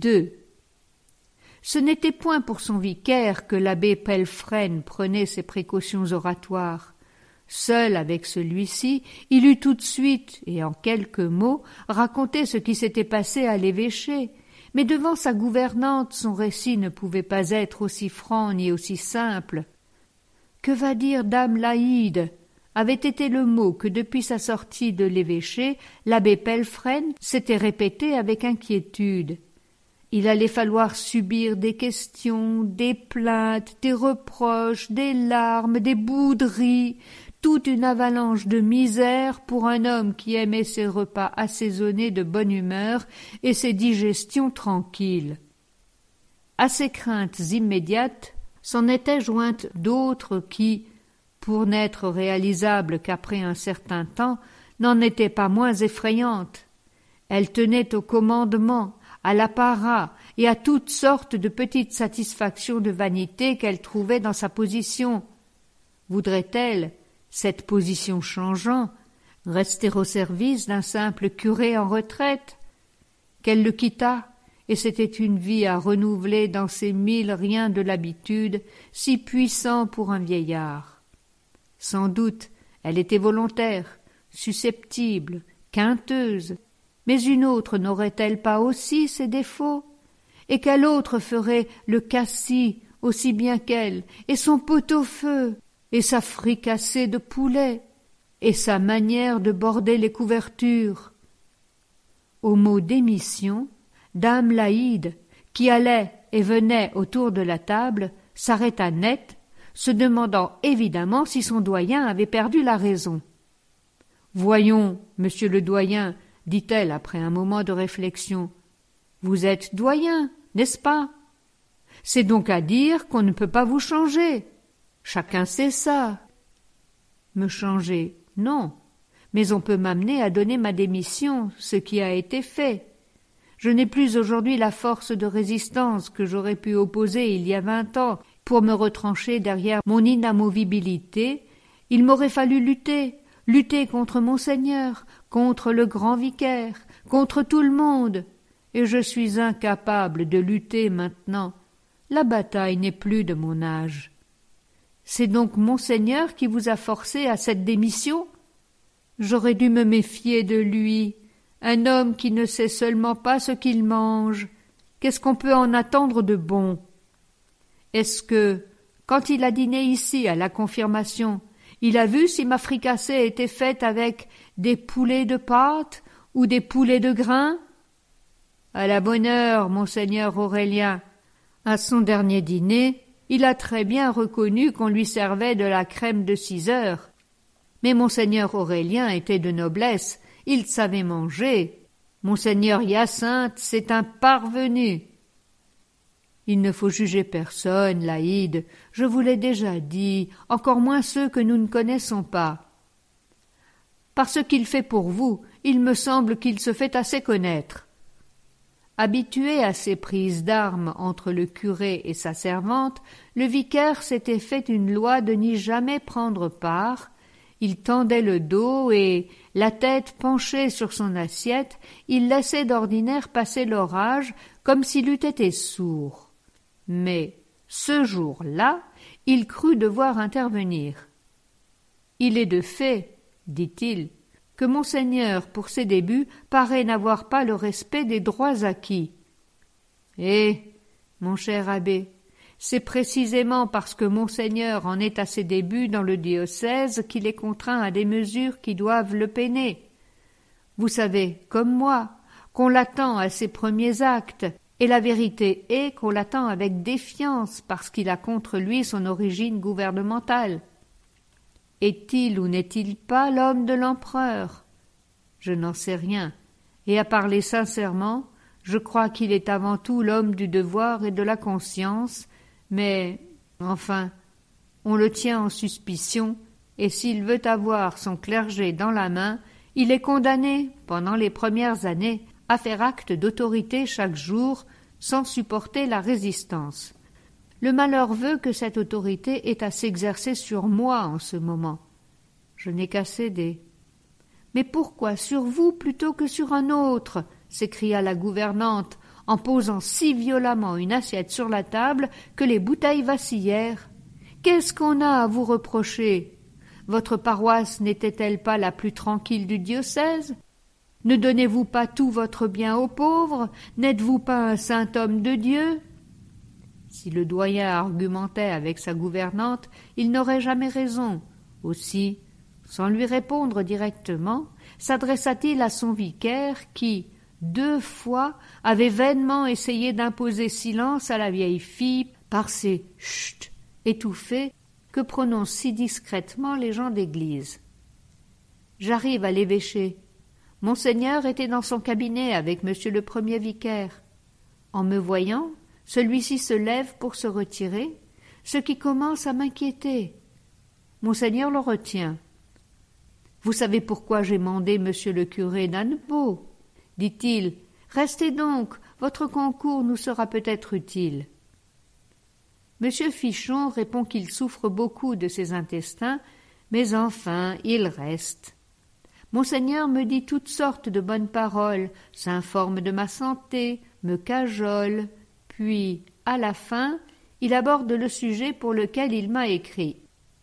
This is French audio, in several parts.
2. Ce n'était point pour son vicaire que l'abbé Pelfrène prenait ses précautions oratoires. Seul avec celui-ci, il eut tout de suite, et en quelques mots, raconté ce qui s'était passé à l'évêché, mais devant sa gouvernante son récit ne pouvait pas être aussi franc ni aussi simple. « Que va dire dame Laïde ?» avait été le mot que depuis sa sortie de l'évêché, l'abbé Pelfrène s'était répété avec inquiétude. Il allait falloir subir des questions, des plaintes, des reproches, des larmes, des bouderies, toute une avalanche de misère pour un homme qui aimait ses repas assaisonnés de bonne humeur et ses digestions tranquilles. À ces craintes immédiates s'en étaient jointes d'autres qui, pour n'être réalisables qu'après un certain temps, n'en étaient pas moins effrayantes. Elles tenaient au commandement, à l'apparat et à toutes sortes de petites satisfactions de vanité qu'elle trouvait dans sa position. Voudrait-elle, cette position changeant, rester au service d'un simple curé en retraite? Qu'elle le quittât, et c'était une vie à renouveler dans ces 1000 riens de l'habitude, si puissants pour un vieillard. Sans doute, elle était volontaire, susceptible, quinteuse, mais une autre n'aurait-elle pas aussi ses défauts? Et quelle autre ferait le cassis aussi bien qu'elle, et son pot-au-feu, et sa fricassée de poulet, et sa manière de border les couvertures? Au mot démission, dame Laïde, qui allait et venait autour de la table, s'arrêta net, se demandant évidemment si son doyen avait perdu la raison. « Voyons, monsieur le doyen, » dit-elle après un moment de réflexion, « vous êtes doyen, n'est-ce pas? C'est donc à dire qu'on ne peut pas vous changer. Chacun sait ça. » Me changer, non, mais on peut m'amener à donner ma démission, ce qui a été fait. Je n'ai plus aujourd'hui la force de résistance que j'aurais pu opposer il y a 20 ans pour me retrancher derrière mon inamovibilité. Il m'aurait fallu lutter contre Monseigneur, contre le grand vicaire, contre tout le monde, et je suis incapable de lutter maintenant. La bataille n'est plus de mon âge. C'est donc Monseigneur qui vous a forcé à cette démission? J'aurais dû me méfier de lui, un homme qui ne sait seulement pas ce qu'il mange. Qu'est-ce qu'on peut en attendre de bon? Est-ce que, quand il a dîné ici à la confirmation, il a vu si ma fricassée était faite avec des poulets de pâte ou des poulets de grains? À la bonne heure, monseigneur Aurélien. À son dernier dîner, il a très bien reconnu qu'on lui servait de la crème de 6 heures. Mais monseigneur Aurélien était de noblesse, il savait manger. Monseigneur Hyacinthe, c'est un parvenu. Il ne faut juger personne, Laïde, je vous l'ai déjà dit, encore moins ceux que nous ne connaissons pas. Par ce qu'il fait pour vous, il me semble qu'il se fait assez connaître. Habitué à ces prises d'armes entre le curé et sa servante, le vicaire s'était fait une loi de n'y jamais prendre part. Il tendait le dos et, la tête penchée sur son assiette, il laissait d'ordinaire passer l'orage comme s'il eût été sourd. Mais, ce jour-là, il crut devoir intervenir. « Il est de fait, dit-il, que Monseigneur, pour ses débuts, paraît n'avoir pas le respect des droits acquis. Eh, mon cher abbé, c'est précisément parce que Monseigneur en est à ses débuts dans le diocèse qu'il est contraint à des mesures qui doivent le peiner. Vous savez, comme moi, qu'on l'attend à ses premiers actes, et la vérité est qu'on l'attend avec défiance parce qu'il a contre lui son origine gouvernementale. Est-il ou n'est-il pas l'homme de l'empereur? Je n'en sais rien, et à parler sincèrement, je crois qu'il est avant tout l'homme du devoir et de la conscience, mais, enfin, on le tient en suspicion, et s'il veut avoir son clergé dans la main, il est condamné, pendant les premières années, à faire acte d'autorité chaque jour, sans supporter la résistance. Le malheur veut que cette autorité ait à s'exercer sur moi en ce moment. Je n'ai qu'à céder. « Mais pourquoi sur vous plutôt que sur un autre ?» s'écria la gouvernante, en posant si violemment une assiette sur la table que les bouteilles vacillèrent. « Qu'est-ce qu'on a à vous reprocher? Votre paroisse n'était-elle pas la plus tranquille du diocèse? Ne donnez-vous pas tout votre bien aux pauvres? N'êtes-vous pas un saint homme de Dieu ?» Si le doyen argumentait avec sa gouvernante, il n'aurait jamais raison. Aussi, sans lui répondre directement, s'adressa-t-il à son vicaire qui, 2 fois, avait vainement essayé d'imposer silence à la vieille fille par ces « chut » étouffés que prononcent si discrètement les gens d'église. « J'arrive à l'évêché. Monseigneur était dans son cabinet avec monsieur le premier vicaire. En me voyant, celui-ci se lève pour se retirer, ce qui commence à m'inquiéter. Monseigneur le retient. « Vous savez pourquoi j'ai mandé monsieur le curé d'Annebault, dit-il. Restez donc, votre concours nous sera peut-être utile. » Monsieur Fichon répond qu'il souffre beaucoup de ses intestins, mais enfin il reste. Monseigneur me dit toutes sortes de bonnes paroles, s'informe de ma santé, me cajole, puis, à la fin, il aborde le sujet pour lequel il m'a écrit.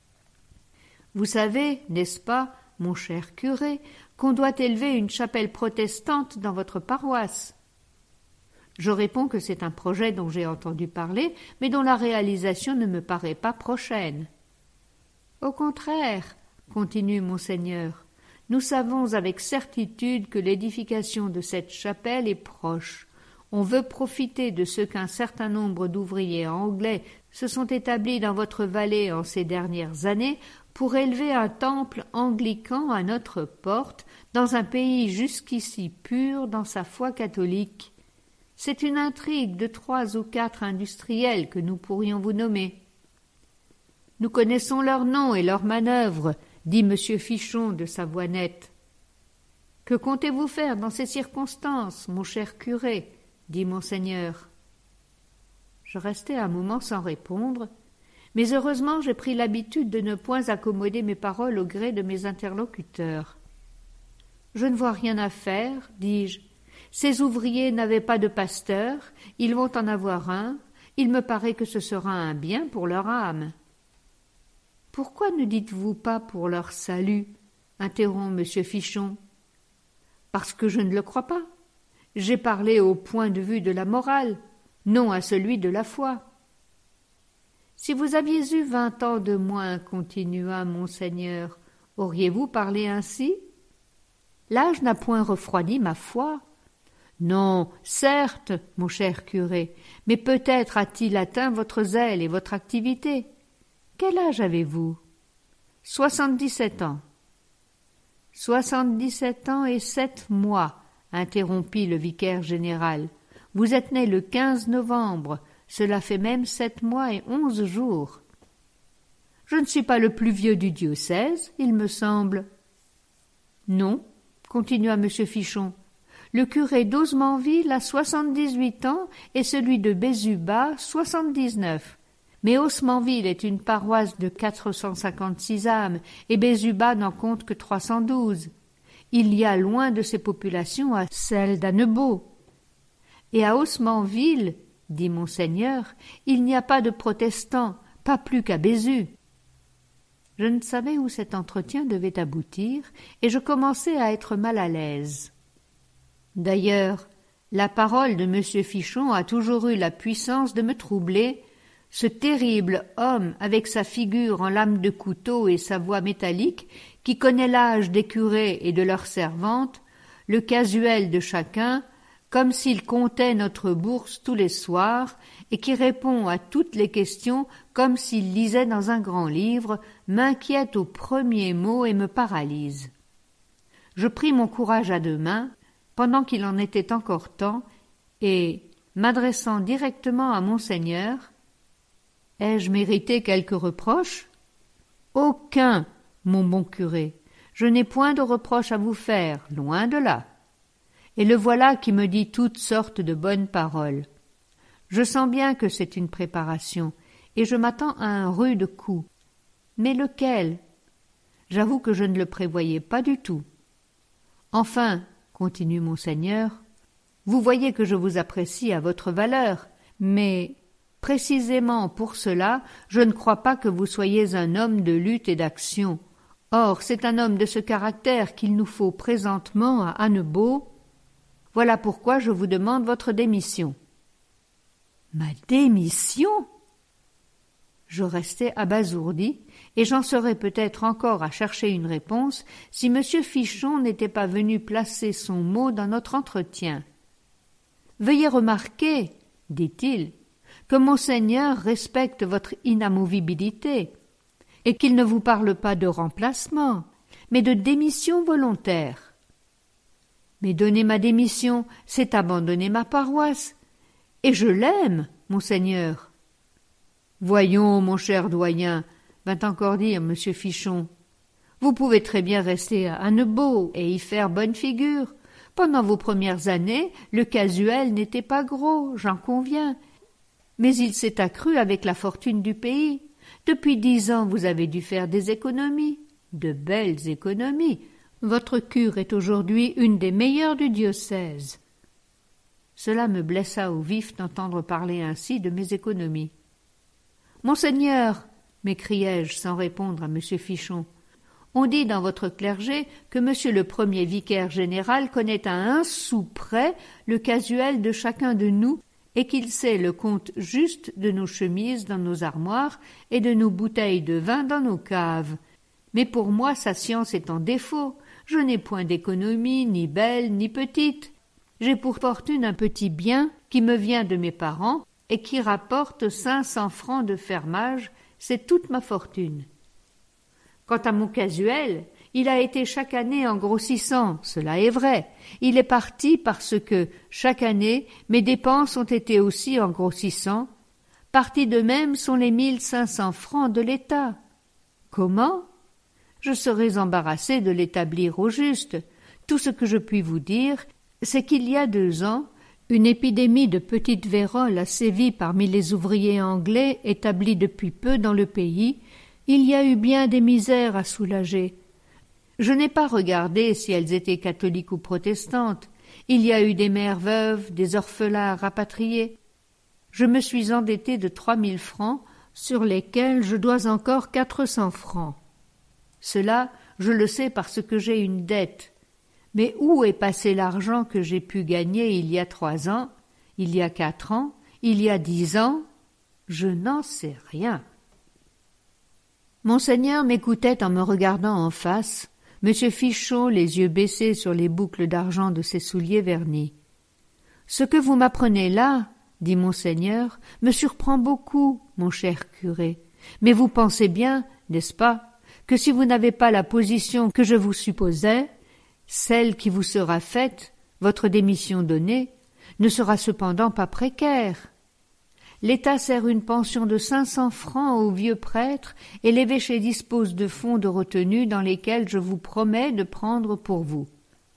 Vous savez, n'est-ce pas, mon cher curé, qu'on doit élever une chapelle protestante dans votre paroisse? Je réponds que c'est un projet dont j'ai entendu parler, mais dont la réalisation ne me paraît pas prochaine. Au contraire, continue Monseigneur, nous savons avec certitude que l'édification de cette chapelle est proche. On veut profiter de ce qu'un certain nombre d'ouvriers anglais se sont établis dans votre vallée en ces dernières années pour élever un temple anglican à notre porte, dans un pays jusqu'ici pur dans sa foi catholique. C'est une intrigue de 3 ou 4 industriels que nous pourrions vous nommer. Nous connaissons leurs noms et leurs manœuvres, dit M. Fichon de sa voix nette. Que comptez-vous faire dans ces circonstances, mon cher curé? Dit Monseigneur. Je restai un moment sans répondre, mais heureusement j'ai pris l'habitude de ne point accommoder mes paroles au gré de mes interlocuteurs. Je ne vois rien à faire, dis-je. Ces ouvriers n'avaient pas de pasteur, ils vont en avoir un, il me paraît que ce sera un bien pour leur âme. Pourquoi ne dites-vous pas pour leur salut? Interrompt M. Fichon. Parce que je ne le crois pas. J'ai parlé au point de vue de la morale, non à celui de la foi. Si vous aviez eu 20 ans de moins, continua Monseigneur, auriez-vous parlé ainsi? L'âge n'a point refroidi ma foi. Non, certes, mon cher curé, mais peut-être a-t-il atteint votre zèle et votre activité. Quel âge avez-vous? 77 ans. 77 ans et 7 mois, interrompit le vicaire général. Vous êtes né le 15 novembre, cela fait même 7 mois et 11 jours. Je ne suis pas le plus vieux du diocèse, il me semble. Non, continua M. Fichon. Le curé d'Osmanville a 78 ans et celui de Bézubat 79. Mais Osmanville est une paroisse de 456 âmes et Bézubat n'en compte que 312. Il y a loin de ces populations à celle d'Annebault. Et à Osmanville, dit Monseigneur, il n'y a pas de protestants, pas plus qu'à Bézu. Je ne savais où cet entretien devait aboutir et je commençais à être mal à l'aise. D'ailleurs, la parole de M. Fichon a toujours eu la puissance de me troubler. Ce terrible homme, avec sa figure en lame de couteau et sa voix métallique, qui connaît l'âge des curés et de leurs servantes, le casuel de chacun, comme s'il comptait notre bourse tous les soirs, et qui répond à toutes les questions comme s'il lisait dans un grand livre, m'inquiète au premier mot et me paralyse. Je pris mon courage à 2 mains, pendant qu'il en était encore temps, et, m'adressant directement à Monseigneur, « Ai-je mérité quelque reproche ?»« Aucun, mon bon curé. Je n'ai point de reproche à vous faire, loin de là. Et le voilà qui me dit toutes sortes de bonnes paroles. Je sens bien que c'est une préparation, et je m'attends à un rude coup. Mais lequel? J'avoue que je ne le prévoyais pas du tout. Enfin, continue Monseigneur, Vous voyez que je vous apprécie à votre valeur, mais précisément pour cela, je ne crois pas que vous soyez un homme de lutte et d'action. Or, c'est un homme de ce caractère qu'il nous faut présentement à Annebault. Voilà pourquoi je vous demande votre démission. » Ma démission? Je restai abasourdi, et j'en serais peut-être encore à chercher une réponse si M. Fichon n'était pas venu placer son mot dans notre entretien. « Veuillez remarquer, dit-il, que Monseigneur respecte votre inamovibilité, et qu'il ne vous parle pas de remplacement, mais de démission volontaire. Mais donner ma démission, c'est abandonner ma paroisse, et je l'aime, Monseigneur. » « Voyons, mon cher doyen, » vint encore dire M. Fichon, « vous pouvez très bien rester à Annebault et y faire bonne figure. Pendant vos premières années, le casuel n'était pas gros, j'en conviens, mais il s'est accru avec la fortune du pays. Depuis 10 ans, vous avez dû faire des économies, de belles économies. Votre cure est aujourd'hui une des meilleures du diocèse. » Cela me blessa au vif d'entendre parler ainsi de mes économies. « Monseigneur, » m'écriai-je sans répondre à M. Fichon, « on dit dans votre clergé que M. le premier vicaire général connaît à 1 sou près le casuel de chacun de nous et qu'il sait le compte juste de nos chemises dans nos armoires et de nos bouteilles de vin dans nos caves. Mais pour moi sa science est en défaut. Je n'ai point d'économie, ni belle, ni petite. J'ai pour fortune un petit bien qui me vient de mes parents et qui rapporte 500 francs de fermage, c'est toute ma fortune. Quant à mon casuel, il a été chaque année en grossissant, cela est vrai. Il est parti parce que, chaque année, mes dépenses ont été aussi en grossissant. Partis de même sont les 1500 francs de l'État. Comment? Je serais embarrassé de l'établir au juste. Tout ce que je puis vous dire, c'est qu'il y a 2 ans, une épidémie de petite vérole a sévi parmi les ouvriers anglais établis depuis peu dans le pays. Il y a eu bien des misères à soulager. Je n'ai pas regardé si elles étaient catholiques ou protestantes. Il y a eu des mères veuves, des orphelins rapatriés. Je me suis endetté de 3000 francs, sur lesquels je dois encore 400 francs. Cela, je le sais parce que j'ai une dette. Mais où est passé l'argent que j'ai pu gagner il y a 3 ans, il y a 4 ans, il y a 10 ans? Je n'en sais rien. Monseigneur m'écoutait en me regardant en face, M. Fichon les yeux baissés sur les boucles d'argent de ses souliers vernis. « Ce que vous m'apprenez là, dit Monseigneur, me surprend beaucoup, mon cher curé. Mais vous pensez bien, n'est-ce pas, que si vous n'avez pas la position que je vous supposais, celle qui vous sera faite, votre démission donnée, ne sera cependant pas précaire. L'État sert une pension de 500 francs aux vieux prêtres et l'évêché dispose de fonds de retenue dans lesquels je vous promets de prendre pour vous. »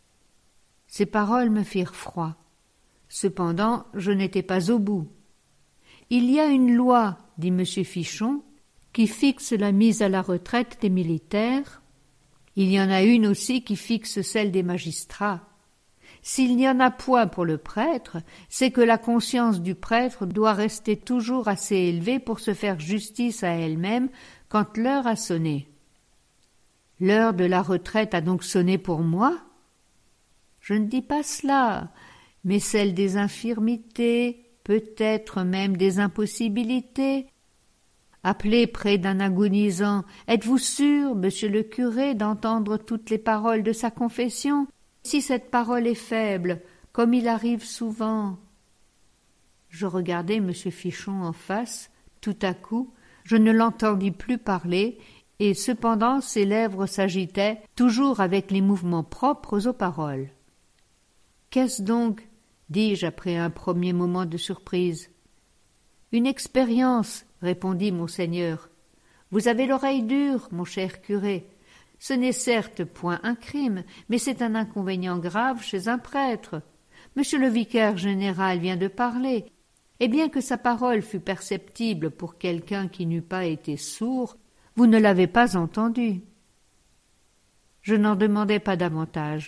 Ces paroles me firent froid. Cependant, je n'étais pas au bout. « Il y a une loi, dit M. Fichon, qui fixe la mise à la retraite des militaires. Il y en a une aussi qui fixe celle des magistrats. S'il n'y en a point pour le prêtre, c'est que la conscience du prêtre doit rester toujours assez élevée pour se faire justice à elle-même quand l'heure a sonné. L'heure de la retraite a donc sonné pour moi? Je ne dis pas cela, mais celle des infirmités, peut-être même des impossibilités. Appelé près d'un agonisant, êtes-vous sûr, monsieur le curé, d'entendre toutes les paroles de sa confession? Si cette parole est faible, comme il arrive souvent. Je regardai M. Fichon en face. Tout à coup, je ne l'entendis plus parler, et cependant ses lèvres s'agitaient, toujours avec les mouvements propres aux paroles. « Qu'est-ce donc ?» dis-je après un premier moment de surprise. « Une expérience, » répondit Monseigneur. « Vous avez l'oreille dure, mon cher curé. Ce n'est certes point un crime, mais c'est un inconvénient grave chez un prêtre. Monsieur le vicaire général vient de parler, et bien que sa parole fût perceptible pour quelqu'un qui n'eût pas été sourd, vous ne l'avez pas entendu. » Je n'en demandai pas davantage.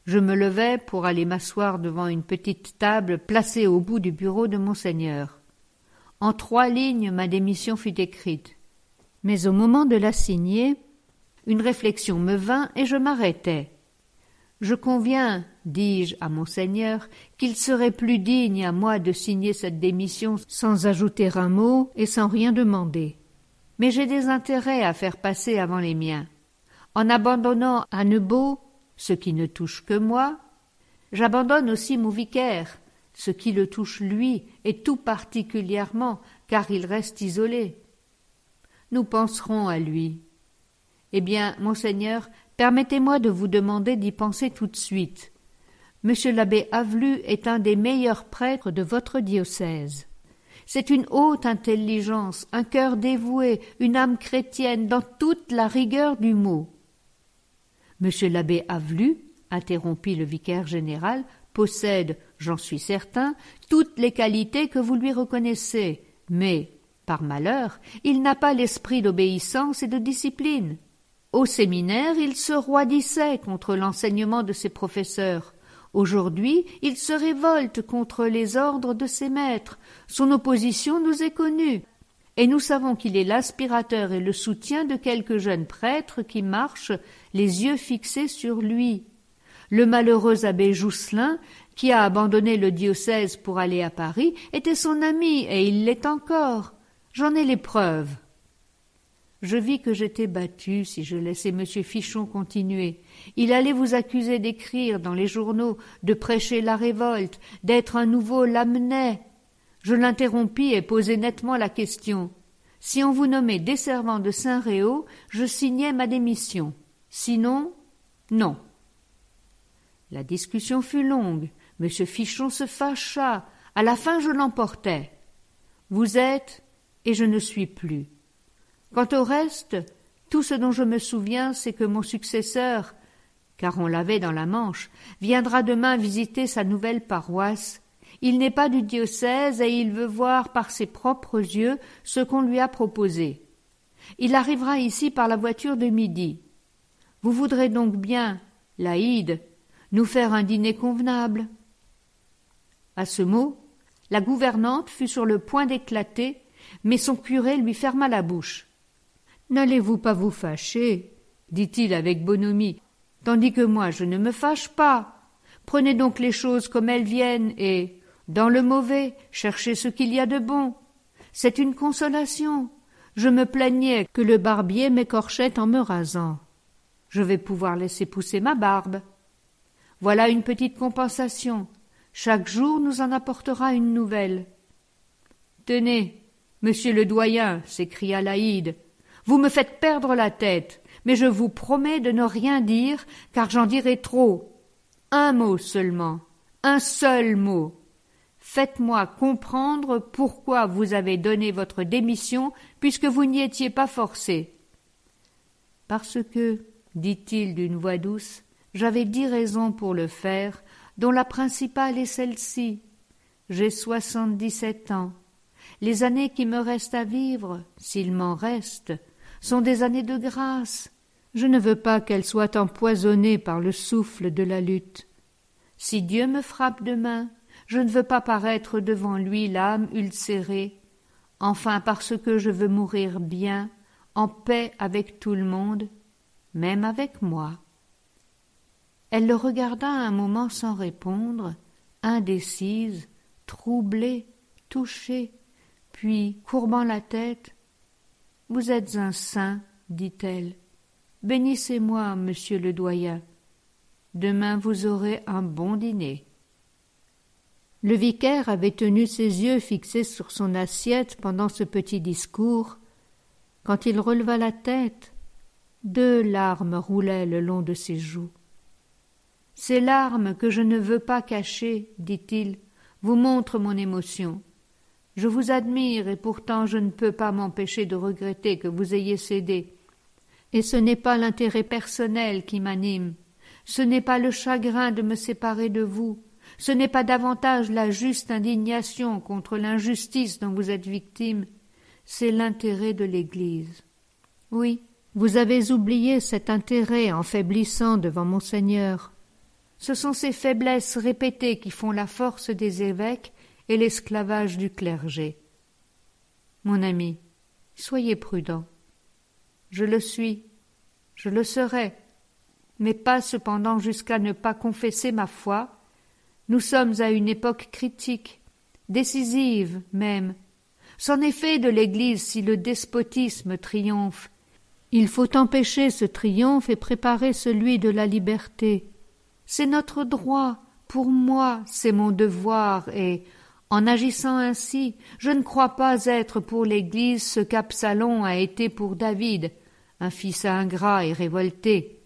Je me levai pour aller m'asseoir devant une petite table placée au bout du bureau de Monseigneur. En 3 lignes, ma démission fut écrite. Mais au moment de la signer, une réflexion me vint et je m'arrêtai. Je conviens, dis-je à Monseigneur, qu'il serait plus digne à moi de signer cette démission sans ajouter un mot et sans rien demander. Mais j'ai des intérêts à faire passer avant les miens. En abandonnant à Neveu ce qui ne touche que moi, j'abandonne aussi mon vicaire, ce qui le touche lui, et tout particulièrement, car il reste isolé. Nous penserons à lui. Eh bien, Monseigneur, permettez-moi de vous demander d'y penser tout de suite. Monsieur l'abbé Avelu est un des meilleurs prêtres de votre diocèse. C'est une haute intelligence, un cœur dévoué, une âme chrétienne dans toute la rigueur du mot. Monsieur l'abbé Avelu, interrompit le vicaire général, possède, j'en suis certain, toutes les qualités que vous lui reconnaissez, mais, par malheur, il n'a pas l'esprit d'obéissance et de discipline. Au séminaire, il se roidissait contre l'enseignement de ses professeurs. Aujourd'hui, il se révolte contre les ordres de ses maîtres. Son opposition nous est connue, et nous savons qu'il est l'aspirateur et le soutien de quelques jeunes prêtres qui marchent, les yeux fixés sur lui. Le malheureux abbé Jousselin, qui a abandonné le diocèse pour aller à Paris, était son ami, et il l'est encore. J'en ai les preuves. Je vis que j'étais battu si je laissais M. Fichon continuer. Il allait vous accuser d'écrire dans les journaux, de prêcher la révolte, d'être un nouveau Lamennais. Je l'interrompis et posai nettement la question. Si on vous nommait desservant de Saint-Réau, je signais ma démission. Sinon, non. La discussion fut longue. M. Fichon se fâcha. À la fin, je l'emportai. Vous êtes, et je ne suis plus. Quant au reste, tout ce dont je me souviens, c'est que mon successeur, car on l'avait dans la Manche, viendra demain visiter sa nouvelle paroisse. Il n'est pas du diocèse et il veut voir par ses propres yeux ce qu'on lui a proposé. Il arrivera ici par la voiture de midi. Vous voudrez donc bien, Laïde, nous faire un dîner convenable. À ce mot, la gouvernante fut sur le point d'éclater, mais son curé lui ferma la bouche. « N'allez-vous pas vous fâcher ?» dit-il avec bonhomie, tandis que moi je ne me fâche pas. Prenez donc les choses comme elles viennent et, dans le mauvais, cherchez ce qu'il y a de bon. C'est une consolation. Je me plaignais que le barbier m'écorchait en me rasant. Je vais pouvoir laisser pousser ma barbe. Voilà une petite compensation. Chaque jour nous en apportera une nouvelle. « Tenez, monsieur le doyen, s'écria Laïde, vous me faites perdre la tête, mais je vous promets de ne rien dire, car j'en dirai trop. Un mot seulement, un seul mot. Faites-moi comprendre pourquoi vous avez donné votre démission, puisque vous n'y étiez pas forcé. » Parce que, dit-il d'une voix douce, j'avais 10 raisons pour le faire, dont la principale est celle-ci. J'ai 77 ans. Les années qui me restent à vivre, s'il m'en reste, sont des années de grâce. Je ne veux pas qu'elles soient empoisonnées par le souffle de la lutte. Si Dieu me frappe demain, je ne veux pas paraître devant lui l'âme ulcérée, enfin parce que je veux mourir bien, en paix avec tout le monde, même avec moi. Elle le regarda un moment sans répondre, indécise, troublée, touchée, puis, courbant la tête, « Vous êtes un saint, dit-elle. Bénissez-moi, monsieur le doyen. Demain vous aurez un bon dîner. » Le vicaire avait tenu ses yeux fixés sur son assiette pendant ce petit discours. Quand il releva la tête, 2 larmes roulaient le long de ses joues. « Ces larmes que je ne veux pas cacher, dit-il, vous montrent mon émotion. Je vous admire et pourtant je ne peux pas m'empêcher de regretter que vous ayez cédé. Et ce n'est pas l'intérêt personnel qui m'anime, ce n'est pas le chagrin de me séparer de vous, ce n'est pas davantage la juste indignation contre l'injustice dont vous êtes victime, c'est l'intérêt de l'Église. Oui, vous avez oublié cet intérêt en faiblissant devant Monseigneur. Ce sont ces faiblesses répétées qui font la force des évêques et l'esclavage du clergé. Mon ami, soyez prudent. Je le suis, je le serai, mais pas cependant jusqu'à ne pas confesser ma foi. Nous sommes à une époque critique, décisive même. C'en est fait de l'Église si le despotisme triomphe. Il faut empêcher ce triomphe et préparer celui de la liberté. C'est notre droit, pour moi c'est mon devoir, et, en agissant ainsi, je ne crois pas être pour l'Église ce qu'Absalom a été pour David, un fils ingrat et révolté.